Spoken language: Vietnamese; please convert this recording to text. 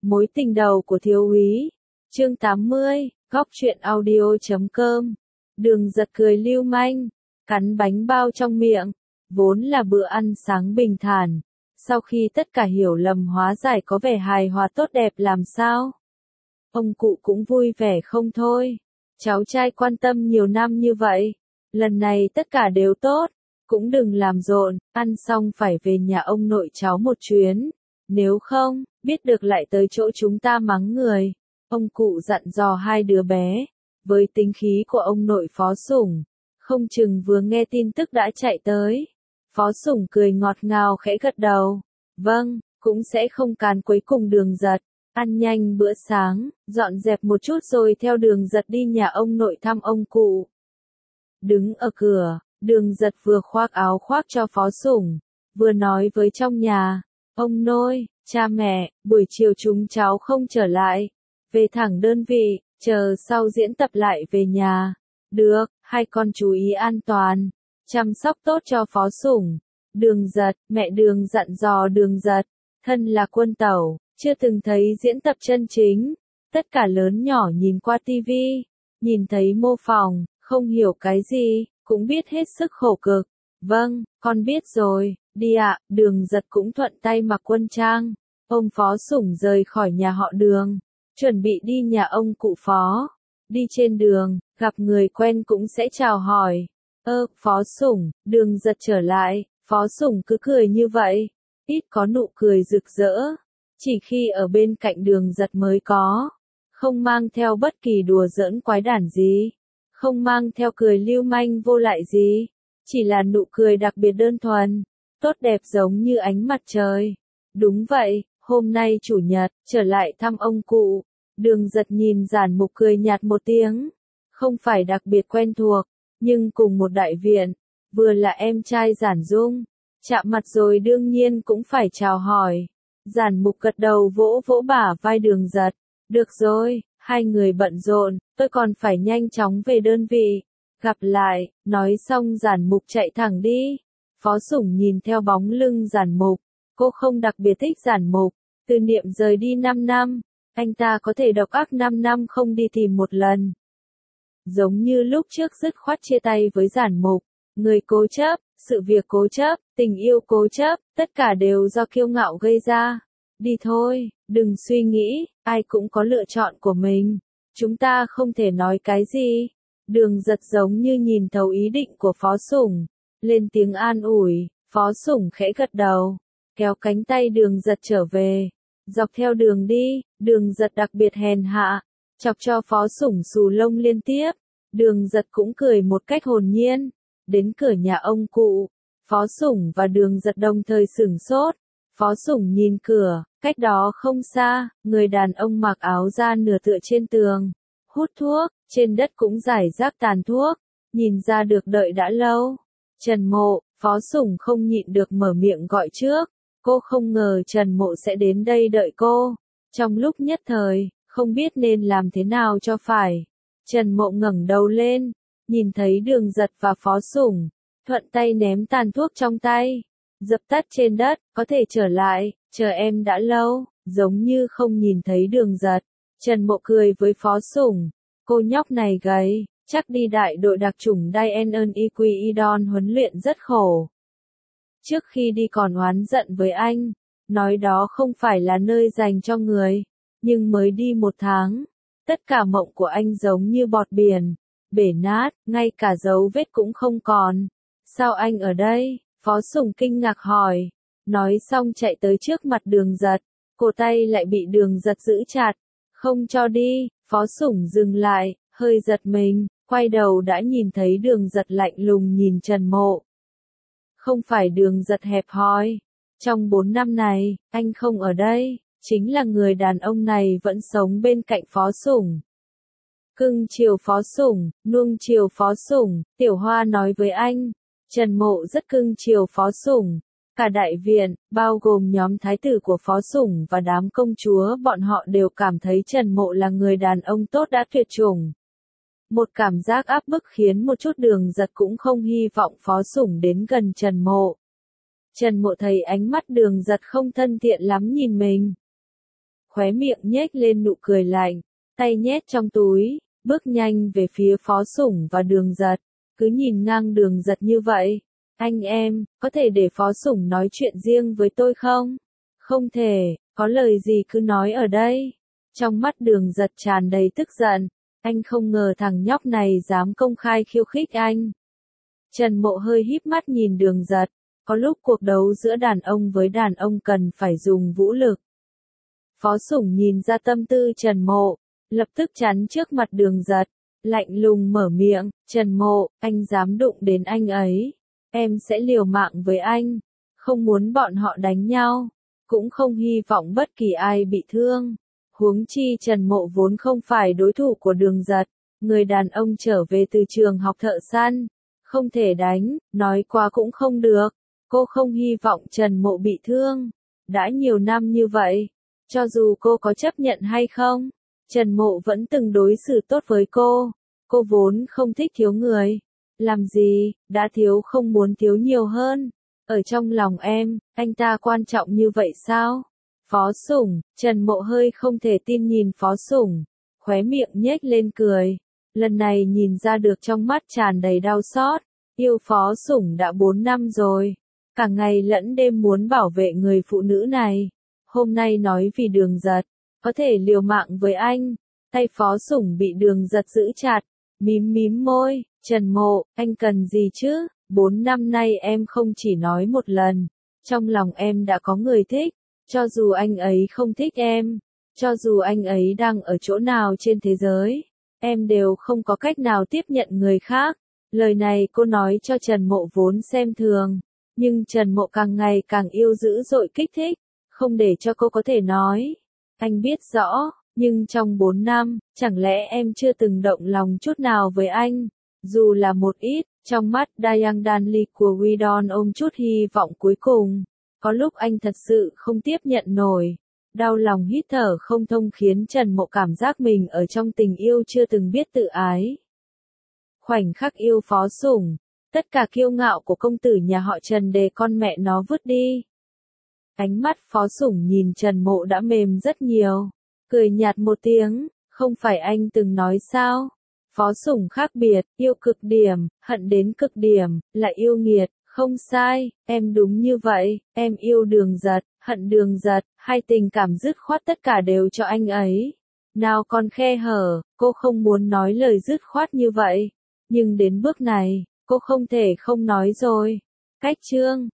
Mối tình đầu của thiếu úy. Chương 80, góc truyện audio.com. Đường Giật cười lưu manh, cắn bánh bao trong miệng, vốn là bữa ăn sáng bình thản. Sau khi tất cả hiểu lầm hóa giải có vẻ hài hòa tốt đẹp làm sao? Ông cụ cũng vui vẻ không thôi. Cháu trai quan tâm nhiều năm như vậy, lần này tất cả đều tốt, cũng đừng làm rộn, ăn xong phải về nhà ông nội cháu một chuyến, nếu không, biết được lại tới chỗ chúng ta mắng người. Ông cụ dặn dò hai đứa bé, với tính khí của ông nội Phó Sủng, không chừng vừa nghe tin tức đã chạy tới. Phó Sủng cười ngọt ngào khẽ gật đầu, vâng, cũng sẽ không càn quấy cùng Đường Giật. Ăn nhanh bữa sáng, dọn dẹp một chút rồi theo Đường Giật đi nhà ông nội thăm ông cụ. Đứng ở cửa, Đường Giật vừa khoác áo khoác cho Phó Sủng, vừa nói với trong nhà, ông nội, cha mẹ, buổi chiều chúng cháu không trở lại, về thẳng đơn vị, chờ sau diễn tập lại về nhà. Được, hai con chú ý an toàn, chăm sóc tốt cho Phó Sủng. Đường Giật, mẹ Đường dặn dò Đường Giật, thân là quân tẩu, chưa từng thấy diễn tập chân chính, tất cả lớn nhỏ nhìn qua tivi, nhìn thấy mô phỏng, không hiểu cái gì, cũng biết hết sức khổ cực. Vâng, con biết rồi, đi ạ. Đường Giật cũng thuận tay mặc quân trang, ôm Phó Sủng rời khỏi nhà họ Đường, chuẩn bị đi nhà ông cụ Phó. Đi trên đường, gặp người quen cũng sẽ chào hỏi. Phó Sủng, Đường Giật trở lại. Phó Sủng cứ cười như vậy, ít có nụ cười rực rỡ, chỉ khi ở bên cạnh Đường Giật mới có, không mang theo bất kỳ đùa giỡn quái đản gì, không mang theo cười lưu manh vô lại gì, chỉ là nụ cười đặc biệt đơn thuần, tốt đẹp giống như ánh mặt trời. Đúng vậy, hôm nay chủ nhật, trở lại thăm ông cụ. Đường Giật nhìn Giản Mục cười nhạt một tiếng, không phải đặc biệt quen thuộc, nhưng cùng một đại viện, vừa là em trai Giản Dung, chạm mặt rồi đương nhiên cũng phải chào hỏi. Giản Mục gật đầu vỗ vỗ bả vai Đường Giật, được rồi, hai người bận rộn, tôi còn phải nhanh chóng về đơn vị. Gặp lại, nói xong Giản Mục chạy thẳng đi. Phó Sủng nhìn theo bóng lưng Giản Mục, cô không đặc biệt thích Giản Mục, từ niệm rời đi 5 năm, anh ta có thể độc ác 5 năm không đi tìm một lần. Giống như lúc trước dứt khoát chia tay với Giản Mục, người cố chấp, sự việc cố chấp, tình yêu cố chấp, tất cả đều do kiêu ngạo gây ra. Đi thôi, đừng suy nghĩ, ai cũng có lựa chọn của mình. Chúng ta không thể nói cái gì. Đường Giật giống như nhìn thấu ý định của Phó Sủng, lên tiếng an ủi. Phó Sủng khẽ gật đầu, kéo cánh tay Đường Giật trở về. Dọc theo đường đi, Đường Giật đặc biệt hèn hạ, chọc cho Phó Sủng xù lông liên tiếp. Đường Giật cũng cười một cách hồn nhiên. Đến cửa nhà ông cụ, Phó Sủng và Đường Giật đồng thời sửng sốt. Phó Sủng nhìn cửa, cách đó không xa, người đàn ông mặc áo da nửa tựa trên tường, hút thuốc, trên đất cũng rải rác tàn thuốc, nhìn ra được đợi đã lâu. Trần Mộ, Phó Sủng không nhịn được mở miệng gọi trước, cô không ngờ Trần Mộ sẽ đến đây đợi cô. Trong lúc nhất thời, không biết nên làm thế nào cho phải. Trần Mộ ngẩng đầu lên, nhìn thấy Đường Giật và Phó Sủng, thuận tay ném tàn thuốc trong tay, dập tắt trên đất, có thể trở lại, chờ em đã lâu, giống như không nhìn thấy Đường Giật. Trần Mộ cười với Phó Sủng, cô nhóc này gầy, chắc đi đại đội đặc chủng Dian Iquidon huấn luyện rất khổ. Trước khi đi còn oán giận với anh, nói đó không phải là nơi dành cho người, nhưng mới đi 1 tháng, tất cả mộng của anh giống như bọt biển, bể nát, ngay cả dấu vết cũng không còn. Sao anh ở đây? Phó Sủng kinh ngạc hỏi, nói xong chạy tới trước mặt Đường Giật, cổ tay lại bị Đường Giật giữ chặt, không cho đi. Phó Sủng dừng lại, hơi giật mình, quay đầu đã nhìn thấy Đường Giật lạnh lùng nhìn Trần Mộ. Không phải Đường Giật hẹp hòi, trong 4 năm này, anh không ở đây, chính là người đàn ông này vẫn sống bên cạnh Phó Sủng. Cưng chiều Phó Sủng, nuông chiều Phó Sủng, Tiểu Hoa nói với anh. Trần Mộ rất cưng chiều Phó Sủng. Cả đại viện, bao gồm nhóm thái tử của Phó Sủng và đám công chúa bọn họ đều cảm thấy Trần Mộ là người đàn ông tốt đã tuyệt chủng. Một cảm giác áp bức khiến một chút Đường Giật cũng không hy vọng Phó Sủng đến gần Trần Mộ. Trần Mộ thấy ánh mắt Đường Giật không thân thiện lắm nhìn mình. khóe miệng nhếch lên nụ cười lạnh, tay nhét trong túi, bước nhanh về phía Phó Sủng và Đường Giật, cứ nhìn ngang Đường Giật như vậy. Anh em, có thể để Phó Sủng nói chuyện riêng với tôi không? Không thể, có lời gì cứ nói ở đây. Trong mắt Đường Giật tràn đầy tức giận, anh không ngờ thằng nhóc này dám công khai khiêu khích anh. Trần Mộ hơi híp mắt nhìn Đường Giật, có lúc cuộc đấu giữa đàn ông với đàn ông cần phải dùng vũ lực. Phó Sủng nhìn ra tâm tư Trần Mộ, lập tức chắn trước mặt Đường Giật, lạnh lùng mở miệng, Trần Mộ, anh dám đụng đến anh ấy, em sẽ liều mạng với anh, không muốn bọn họ đánh nhau, cũng không hy vọng bất kỳ ai bị thương. Huống chi Trần Mộ vốn không phải đối thủ của Đường Giật, người đàn ông trở về từ trường học thợ săn, không thể đánh, nói qua cũng không được, cô không hy vọng Trần Mộ bị thương. Đã nhiều năm như vậy, cho dù cô có chấp nhận hay không, Trần Mộ vẫn từng đối xử tốt với cô vốn không thích thiếu người. Làm gì, đã thiếu không muốn thiếu nhiều hơn. Ở trong lòng em, anh ta quan trọng như vậy sao? Phó Sủng, Trần Mộ hơi không thể tin nhìn Phó Sủng, khóe miệng nhếch lên cười. Lần này nhìn ra được trong mắt tràn đầy đau xót, yêu Phó Sủng đã 4 năm rồi, cả ngày lẫn đêm muốn bảo vệ người phụ nữ này. Hôm nay nói vì Đường Giật, có thể liều mạng với anh, tay Phó Sủng bị Đường Giật giữ chặt, mím môi, Trần Mộ, anh cần gì chứ? 4 năm nay em không chỉ nói một lần, trong lòng em đã có người thích, cho dù anh ấy không thích em, cho dù anh ấy đang ở chỗ nào trên thế giới, em đều không có cách nào tiếp nhận người khác. Lời này cô nói cho Trần Mộ vốn xem thường, nhưng Trần Mộ càng ngày càng yêu dữ dội kích thích, không để cho cô có thể nói. Anh biết rõ, nhưng trong 4 năm, chẳng lẽ em chưa từng động lòng chút nào với anh? Dù là một ít, trong mắt Dayang Danli của Widon ôm chút hy vọng cuối cùng. Có lúc anh thật sự không tiếp nhận nổi. Đau lòng hít thở không thông khiến Trần Mộ cảm giác mình ở trong tình yêu chưa từng biết tự ái. Khoảnh khắc yêu Phó Sủng, tất cả kiêu ngạo của công tử nhà họ Trần để con mẹ nó vứt đi. Ánh mắt Phó Sủng nhìn Trần Mộ đã mềm rất nhiều, cười nhạt một tiếng, không phải anh từng nói sao? Phó Sủng khác biệt, yêu cực điểm, hận đến cực điểm, là yêu nghiệt, không sai, em đúng như vậy, em yêu Đường Giật, hận Đường Giật, hai tình cảm dứt khoát tất cả đều cho anh ấy. Nào còn khe hở, cô không muốn nói lời dứt khoát như vậy, nhưng đến bước này, cô không thể không nói rồi. Cách chương